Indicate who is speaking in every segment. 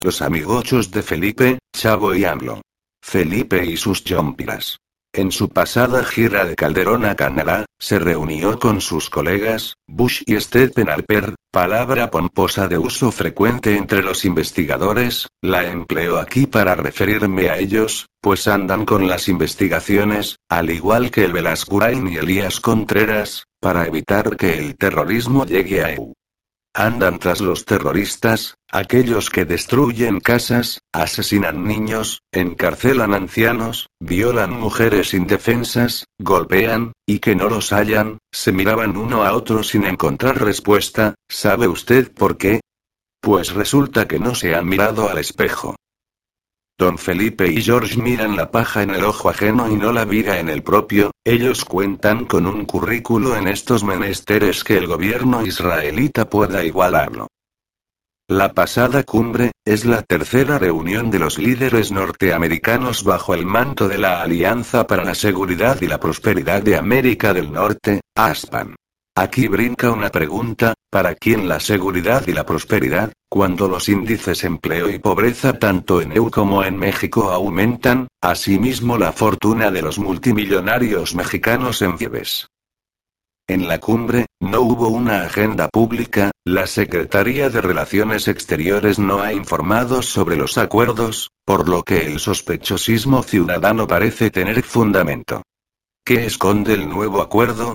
Speaker 1: Los amigochos de Felipe, Chavo y AMLO. Felipe y sus chompiras. En su pasada gira de Calderón a Canadá, se reunió con sus colegas, Bush y Stephen Harper, palabra pomposa de uso frecuente entre los investigadores, la empleo aquí para referirme a ellos, pues andan con las investigaciones, al igual que el Velasquez y Elías Contreras, para evitar que el terrorismo llegue a EU. Andan tras los terroristas, aquellos que destruyen casas, asesinan niños, encarcelan ancianos, violan mujeres indefensas, golpean, y que no los hallan, se miraban uno a otro sin encontrar respuesta. ¿Sabe usted por qué? Pues resulta que no se han mirado al espejo. Don Felipe y George miran la paja en el ojo ajeno y no la viga en el propio. Ellos cuentan con un currículo en estos menesteres que el gobierno israelita pueda igualarlo. La pasada cumbre, es la tercera reunión de los líderes norteamericanos bajo el manto de la Alianza para la Seguridad y la Prosperidad de América del Norte, ASPAN. Aquí brinca una pregunta: ¿para quién la seguridad y la prosperidad, cuando los índices empleo y pobreza tanto en EU como en México aumentan, asimismo la fortuna de los multimillonarios mexicanos en Fiebes? En la cumbre, no hubo una agenda pública, la Secretaría de Relaciones Exteriores no ha informado sobre los acuerdos, por lo que el sospechosismo ciudadano parece tener fundamento. ¿Qué esconde el nuevo acuerdo?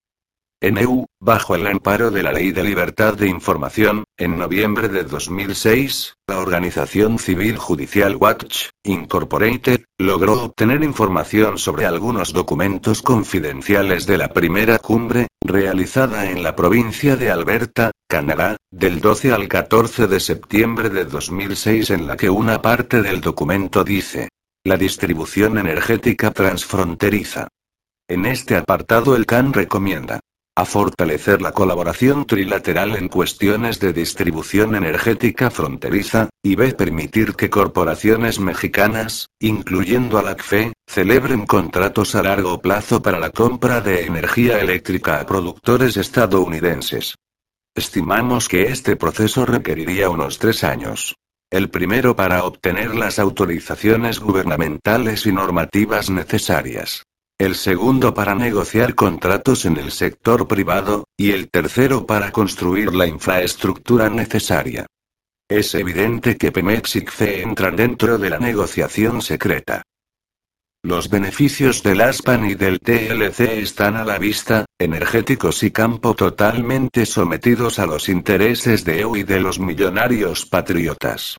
Speaker 1: En EU, bajo el amparo de la Ley de Libertad de Información, en noviembre de 2006, la organización civil Judicial Watch, Incorporated, logró obtener información sobre algunos documentos confidenciales de la primera cumbre, realizada en la provincia de Alberta, Canadá, del 12 al 14 de septiembre de 2006, en la que una parte del documento dice: la distribución energética transfronteriza. En este apartado el CAN recomienda a fortalecer la colaboración trilateral en cuestiones de distribución energética fronteriza, y b. permitir que corporaciones mexicanas, incluyendo a la CFE, celebren contratos a largo plazo para la compra de energía eléctrica a productores estadounidenses. Estimamos que este proceso requeriría unos 3 años. El primero para obtener las autorizaciones gubernamentales y normativas necesarias. El segundo para negociar contratos en el sector privado, y el tercero para construir la infraestructura necesaria. Es evidente que Pemex y CFE entran dentro de la negociación secreta. Los beneficios del ASPAN y del TLC están a la vista: energéticos y campo totalmente sometidos a los intereses de EU y de los millonarios patriotas.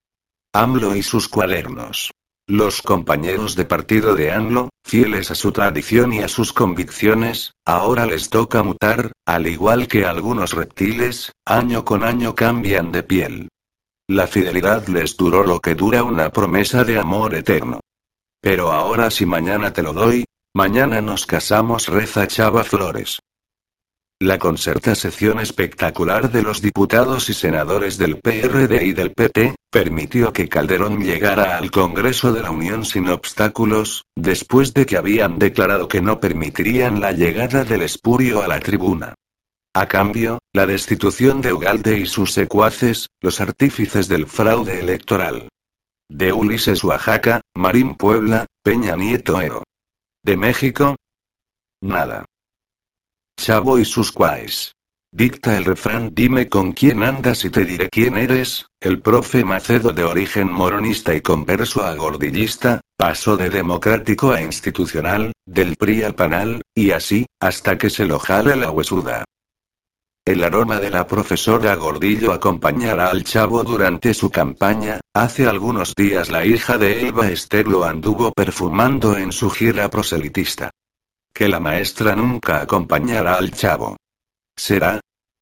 Speaker 1: AMLO y sus cuadernos. Los compañeros de partido de AMLO, fieles a su tradición y a sus convicciones, ahora les toca mutar, al igual que algunos reptiles, año con año cambian de piel. La fidelidad les duró lo que dura una promesa de amor eterno. Pero ahora si mañana te lo doy, mañana nos casamos, reza Chava Flores. La concertación espectacular de los diputados y senadores del PRD y del PT, permitió que Calderón llegara al Congreso de la Unión sin obstáculos, después de que habían declarado que no permitirían la llegada del espurio a la tribuna. A cambio, la destitución de Ugalde y sus secuaces, los artífices del fraude electoral. De Ulises Oaxaca, Marín Puebla, Peña Nieto EO. De México, nada. Chavo y sus cuaes. Dicta el refrán: dime con quién andas y te diré quién eres. El profe Macedo, de origen moronista y converso a gordillista, pasó de democrático a institucional, del PRI al PANAL, y así, hasta que se lo jale la huesuda. El aroma de la profesora Gordillo acompañará al Chavo durante su campaña. Hace algunos días la hija de Elba Ester lo anduvo perfumando en su gira proselitista. Que la maestra nunca acompañará al Chavo. ¿Será?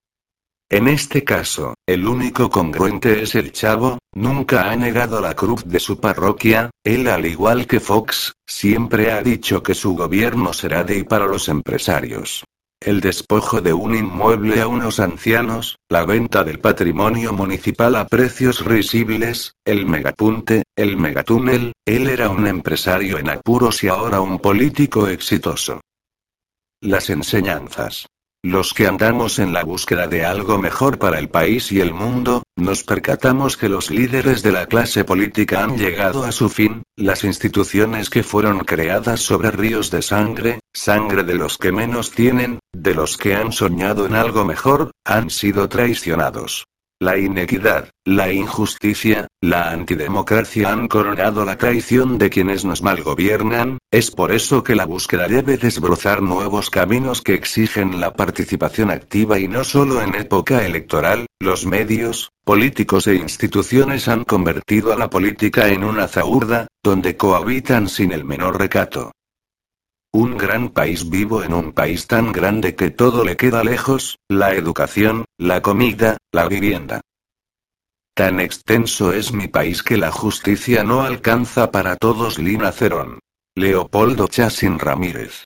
Speaker 1: En este caso, el único congruente es el Chavo. Nunca ha negado la cruz de su parroquia. Él, al igual que Fox, siempre ha dicho que su gobierno será de y para los empresarios. El despojo de un inmueble a unos ancianos, la venta del patrimonio municipal a precios risibles, el megapunte, el megatúnel. Él era un empresario en apuros y ahora un político exitoso. Las enseñanzas. los que andamos en la búsqueda de algo mejor para el país y el mundo, nos percatamos que los líderes de la clase política han llegado a su fin, las instituciones que fueron creadas sobre ríos de sangre, sangre de los que menos tienen, de los que han soñado en algo mejor, han sido traicionados. La inequidad, la injusticia, la antidemocracia han coronado la traición de quienes nos malgobiernan, es por eso que la búsqueda debe desbrozar nuevos caminos que exigen la participación activa y no solo en época electoral. Los medios, políticos e instituciones han convertido a la política en una zahurda, donde cohabitan sin el menor recato. Un gran país vivo en un país tan grande que todo le queda lejos, la educación, la comida, la vivienda. Tan extenso es mi país que la justicia no alcanza para todos. Lina Cerón. Leopoldo Chacín Ramírez.